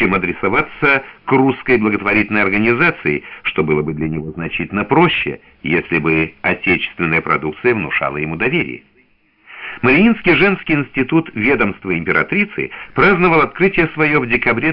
чем адресоваться к русской благотворительной организации, что было бы для него значительно проще, если бы отечественная продукция внушала ему доверие. Мариинский женский институт ведомства императрицы праздновал открытие свое в декабре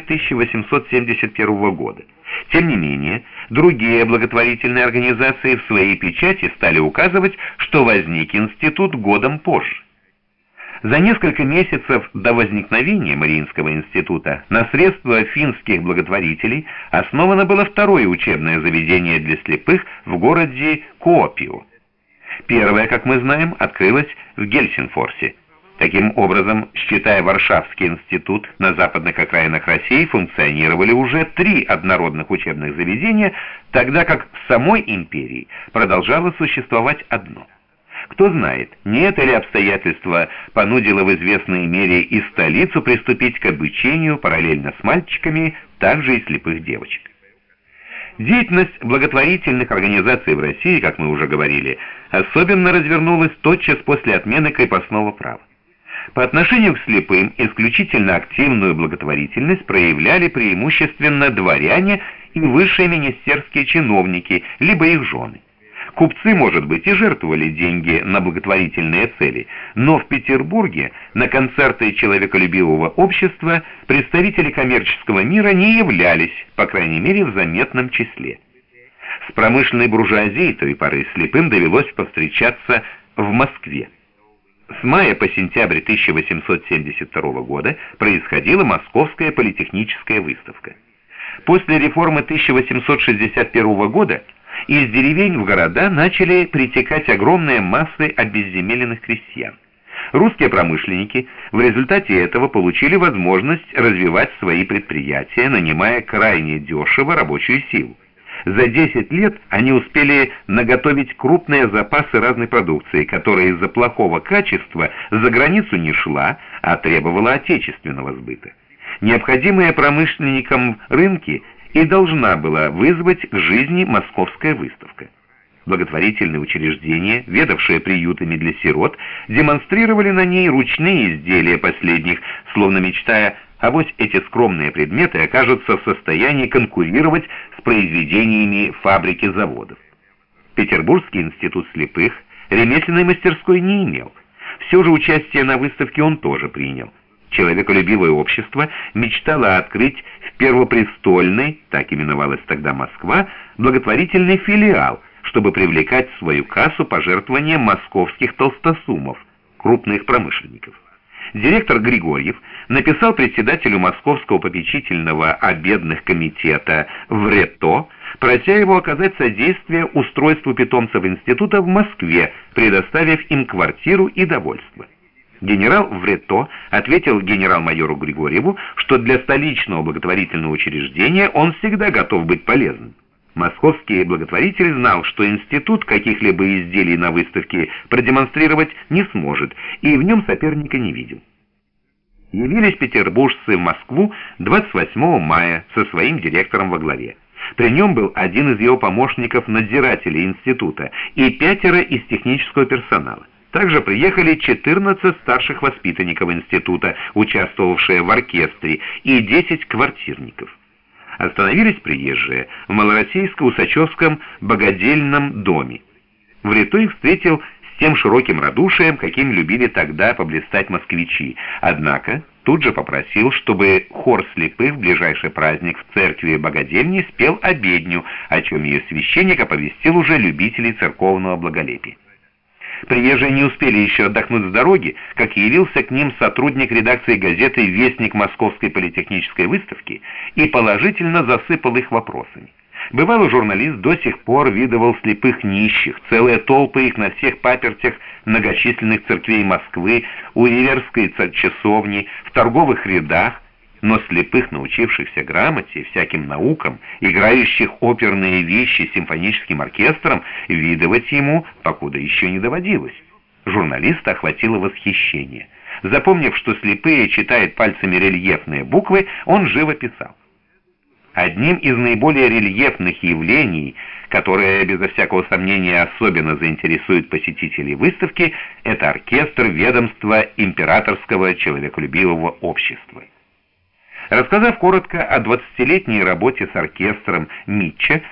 1871 года. Тем не менее, другие благотворительные организации в своей печати стали указывать, что возник институт годом позже. За несколько месяцев до возникновения Мариинского института на средства финских благотворителей основано было второе учебное заведение для слепых в городе Куопио. Первое, как мы знаем, открылось в Гельсинфорсе. Таким образом, считая Варшавский институт, на западных окраинах России функционировали уже 3 однородных учебных заведения, тогда как в самой империи продолжало существовать одно. Кто знает, не это ли обстоятельство понудило в известной мере и столицу приступить к обучению параллельно с мальчиками, также и слепых девочек. Деятельность благотворительных организаций в России, как мы уже говорили, особенно развернулась тотчас после отмены крепостного права. По отношению к слепым исключительно активную благотворительность проявляли преимущественно дворяне и высшие министерские чиновники, либо их жены. Купцы, может быть, и жертвовали деньги на благотворительные цели, но в Петербурге на концерты человеколюбивого общества представители коммерческого мира не являлись, по крайней мере, в заметном числе. С промышленной буржуазией той поры слепым довелось повстречаться в Москве. С мая по сентябрь 1872 года происходила Московская политехническая выставка. После реформы 1861 года из деревень в города начали притекать огромные массы обезземеленных крестьян. Русские промышленники в результате этого получили возможность развивать свои предприятия, нанимая крайне дешево рабочую силу. За 10 лет они успели наготовить крупные запасы разной продукции, которая из-за плохого качества за границу не шла, а требовала отечественного сбыта. Необходимые промышленникам рынки и должна была вызвать к жизни Московская выставка. Благотворительные учреждения, ведавшие приютами для сирот, демонстрировали на ней ручные изделия последних, словно мечтая, авось эти скромные предметы окажутся в состоянии конкурировать с произведениями фабрик и заводов. Петербургский институт слепых ремесленной мастерской не имел. Все же участие на выставке он тоже принял. Человеколюбивое общество мечтало открыть в Первопрестольной, так именовалась тогда Москва, благотворительный филиал, чтобы привлекать в свою кассу пожертвования московских толстосумов, крупных промышленников. Директор Григорьев написал председателю Московского попечительного о бедных комитета Врето, прося его оказать содействие устройству питомцев института в Москве, предоставив им квартиру и довольство. Генерал Врето ответил генерал-майору Григорьеву, что для столичного благотворительного учреждения он всегда готов быть полезным. Московский благотворитель знал, что институт каких-либо изделий на выставке продемонстрировать не сможет, и в нем соперника не видел. Явились петербуржцы в Москву 28 мая со своим директором во главе. При нем был один из его помощников-надзирателей института и 5 из технического персонала. Также приехали 14 старших воспитанников института, участвовавшие в оркестре, и 10 квартирников. Остановились приезжие в Малороссийско-Усачевском богадельном доме. Врето их встретил с тем широким радушием, каким любили тогда поблистать москвичи, однако тут же попросил, чтобы хор слепых в ближайший праздник в церкви богадельни спел обедню, о чем ее священник оповестил уже любителей церковного благолепия. Приезжие не успели еще отдохнуть с дороги, как явился к ним сотрудник редакции газеты «Вестник Московской политехнической выставки» и положительно засыпал их вопросами. Бывалый журналист до сих пор видывал слепых нищих, целые толпы их на всех папертях многочисленных церквей Москвы, у Иверской часовни, в торговых рядах, но слепых, научившихся грамоте, всяким наукам, играющих оперные вещи симфоническим оркестром, видывать ему покуда еще не доводилось. Журналиста охватило восхищение. Запомнив, что слепые читают пальцами рельефные буквы, он живо писал: одним из наиболее рельефных явлений, которое, безо всякого сомнения, особенно заинтересует посетителей выставки, это оркестр ведомства императорского человеколюбивого общества. Рассказав коротко о 20-летней работе с оркестром Митча,